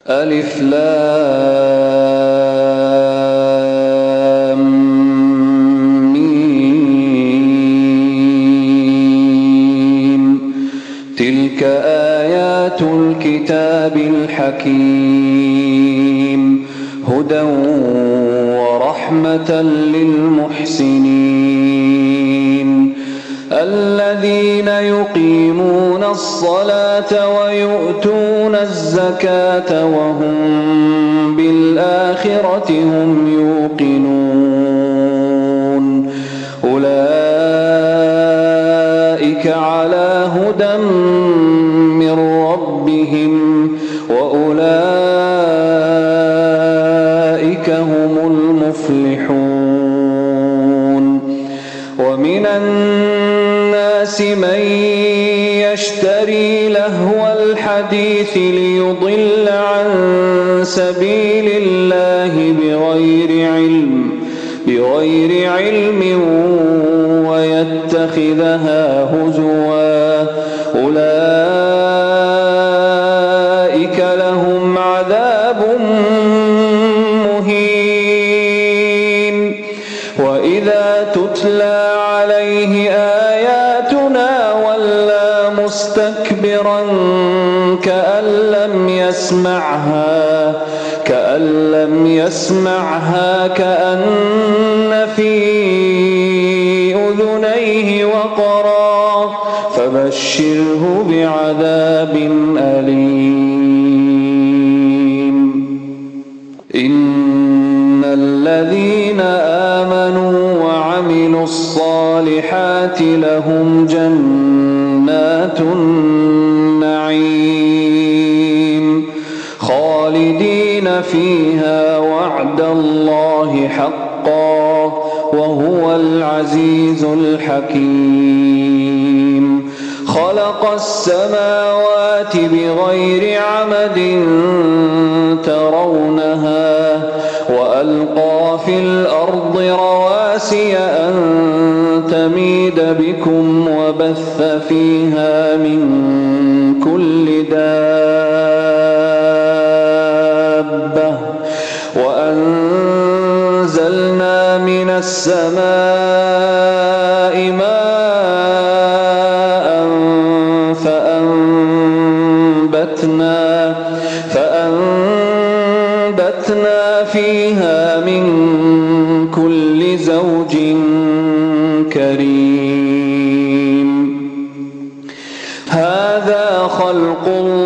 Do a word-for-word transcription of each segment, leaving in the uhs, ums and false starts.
ألف لام ميم. تلك آيات الكتاب الحكيم هدى ورحمة للمحسنين الذين يقيمون الصلاة ويؤتون الزكاة وهم بالآخرة هم يوقنون أولئك على هدى من ربهم وأولئك هم المفلحون ومن الناس من يشتري لهو الحديث ليضل عن سبيل الله بغير علم بغير علم ويتخذها هزوا أولئك لهم عذاب مهين وإذا تتلى عليه آياتنا ولى مستكبرا كأن لم يسمعها كأن لم يسمعها كأن في أذنيه وقرا فبشره بعذاب أليم إن الذين آمنوا وعملوا الصالحات لهم جنات النعيم خالدين فيها وعد الله حقا وهو العزيز الحكيم خلق السماوات بغير عمد ترونها وألقى في الأرض رواسي أن تميد بكم وبث فيها من كل دابة وأنزلنا من السماء ماء فأنبتنا فأنبتنا فيها من كل زوج كريم هذا خلق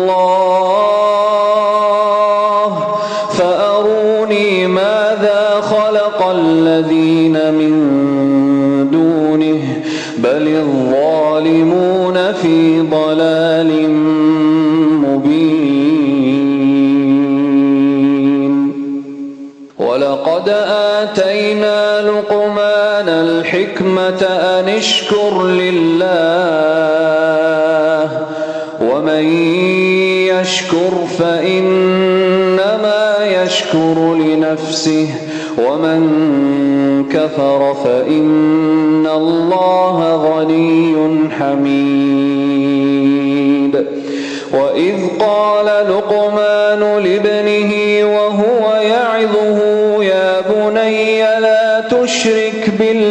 الله فأروني ماذا خلق الذين من دونه بل الظالمون في ضلال مبين ولقد آتينا لقمان الحكمة أن اشكر لله ومن يشكر فإنما يشكر لنفسه ومن كفر فإن الله غني حميد وإذ قال لقمان لابنه وهو يعظه يا بني لا تشرك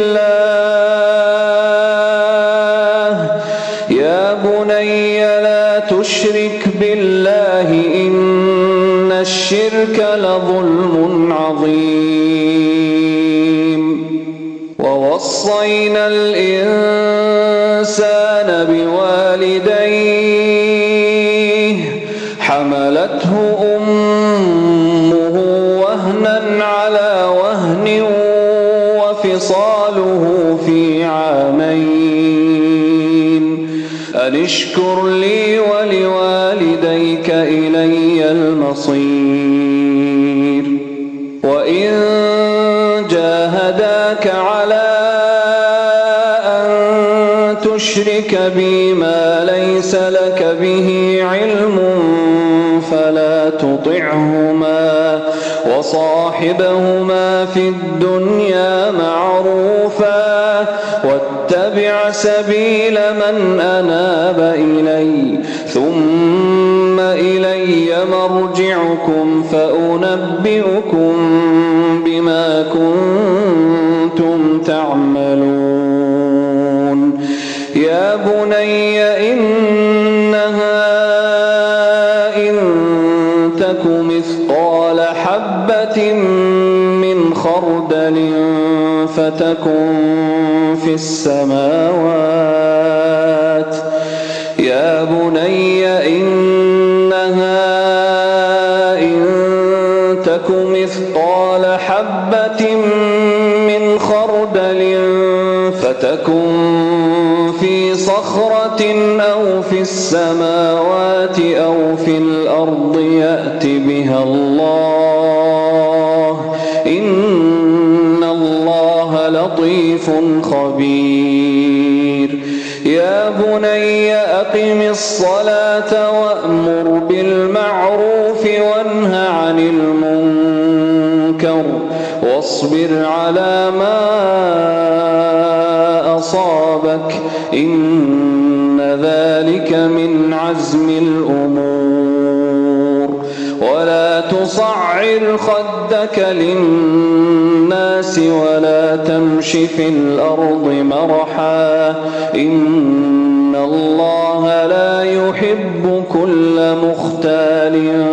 بالله يا بني لا تشرك بالله إن الشرك لظلم عظيم ووصينا الإنسان بوالديه حملته أمه وهنا على وهن وفصاله في عامين أن اشكر لي ولوالديك إلي المصير وإن جاهداك على أن تشرك بي ما ليس لك به علم فلا تطعهما وصاحبهما في الدنيا معروفا واتبع سبيل من أناب إلي ثم إلي مرجعكم فأنبئكم بما كنتم تعملون يا بني إنها إن تك مثقال حبة من خردل فتكن في السماوات يا بني إنها إن تك مثقال حبة من خردل فتكن في صخرة أو في السماوات أو في الأرض يأت بها الله إن الله لطيف خبير يا بني أقم الصلاة وأمر بالمعروف وانه عن المنكر واصبر على ما أصابك إن ذلك من عزم الأمور ولا تصعر خدك للناس ولا تمش في الأرض مرحا إن الله لا يحب كل مختال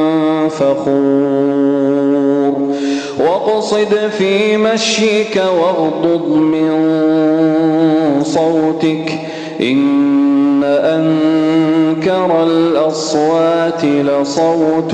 فخور واقصد في مشيك واغضض من صوتك إن أنكر الأصوات لصوت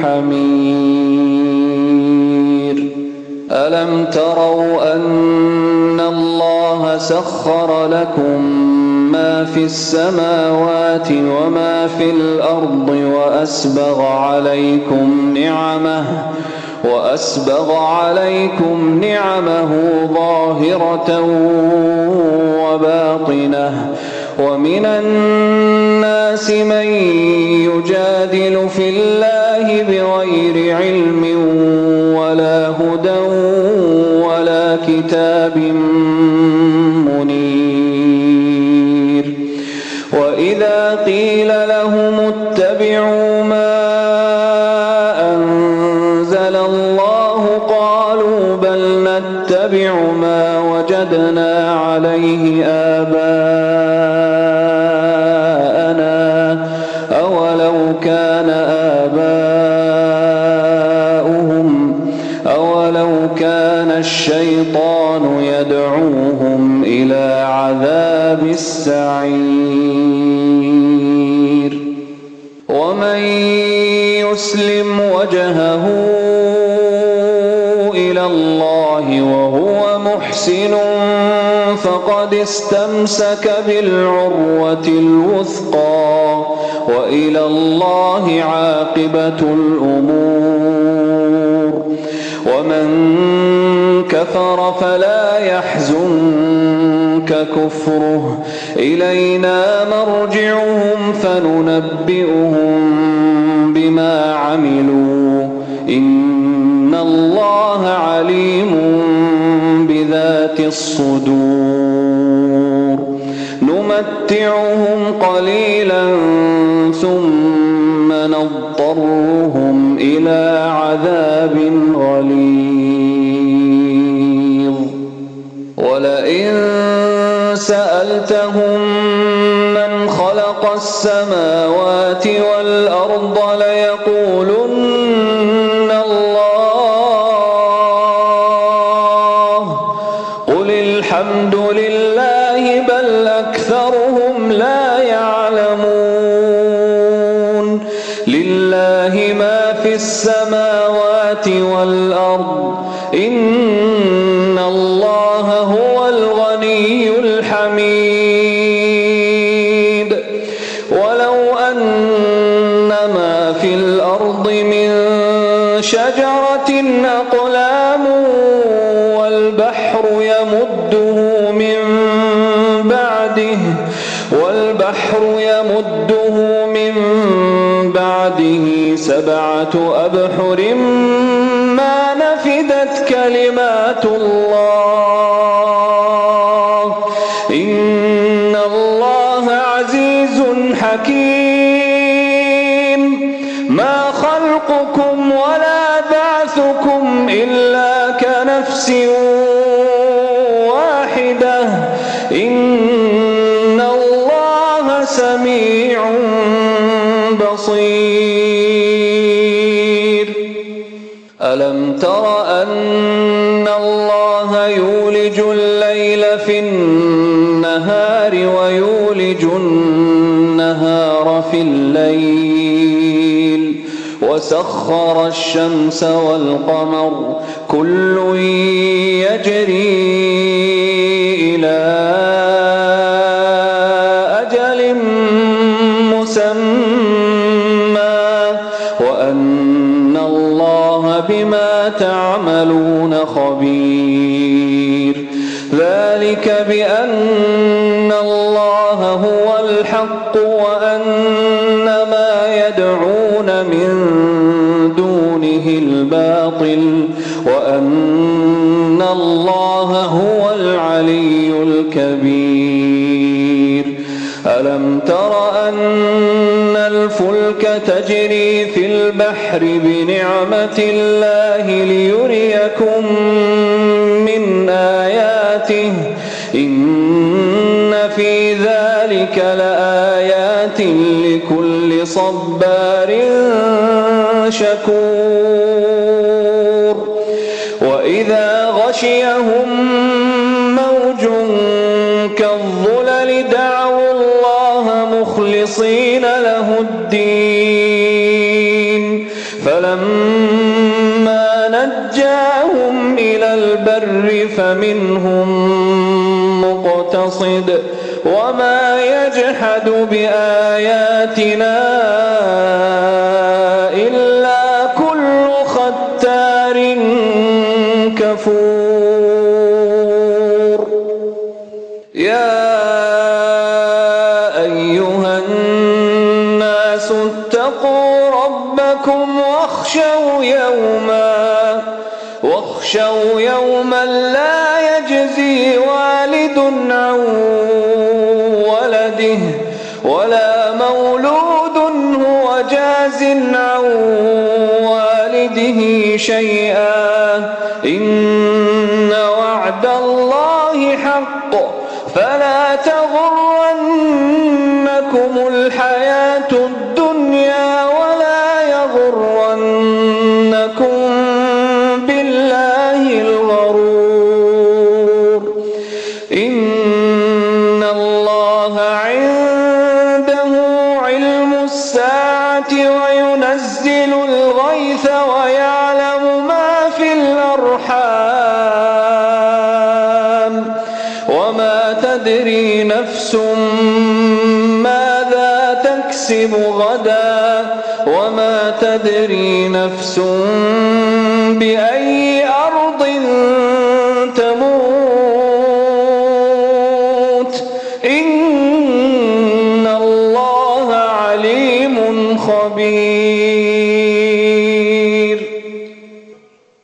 الحمير ألم تروا أن الله سخر لكم ما في السماوات وما في الأرض وأسبغ عليكم نعمه وأسبغ عليكم نعمه ظاهرة وباطنة ومن الناس من يجادل في الله بغير علم ولا هدى ولا كتاب منير وإذا قيل لهم اتبعوا ما أنزل الله قالوا بل نتبع ما وجدنا عليه آباءنا أولو كان آباؤهم أولو كان الشيطان يدعوهم إلى عذاب السعير ومن يسلم وجهه إلى الله وهو محسن فقد استمسك بالعروة الوثقى وإلى الله عاقبة الأمور ومن كفر فلا يحزنك كفره إلينا مرجعهم فننبئهم بما عملوا إن الله عليم بذات الصدور نمتعهم قليلا ثم نضطرهم إلى عذاب غليظ ولئن سألتهم من خلق السماوات والأرض ليقولن الله قل الحمد لله بل أكثرهم لا يعلمون لله ما في السماوات والأرض إن الله هو الغني الحميد ولو أن ما في الأرض من شجرة أقلام والبحر يمده من بعده والبحر يمده من بعده سبعة أبحر ما نفدت كلمات الله إن الله عزيز حكيم ولا بعثكم إلا كنفس واحدة إن الله سميع بصير ألم تر أن الله يولج الليل في النهار ويولج النهار في الليل وسخر الشمس والقمر كل يجري إلى أجل مسمى وأن الله بما تعملون خبير ذلك بأن الله هو الحق وأن ما يدعون من دونه الباطل وأن الله هو العلي الكبير ألم تر أن الفلك تجري في البحر بنعمة الله ليريكم من آياته إن في ذلك لآيات لكل صبار شكور وإذا غشيهم موج كالظلل دعوا الله مخلصين له الدين فلما نجاهم إلى البر فمنهم مقتصد وما يجحد بآياتنا إلا كل ختار كفور يا أيها الناس اتقوا ربكم واخشوا يوما واخشوا يوما لا يجزي والد عن ولده ولا مولود هو جاز عن والده شيئا إن وعد الله حق فلا تغرنكم الحياة الدنيا ولا يغرنكم بالله الغرور إن الله عنده علم الساعة وينزل الغيث ويعلم ما في الأرحام وما تدري نفس ماذا تكسب غدا وما تدري نفس بأي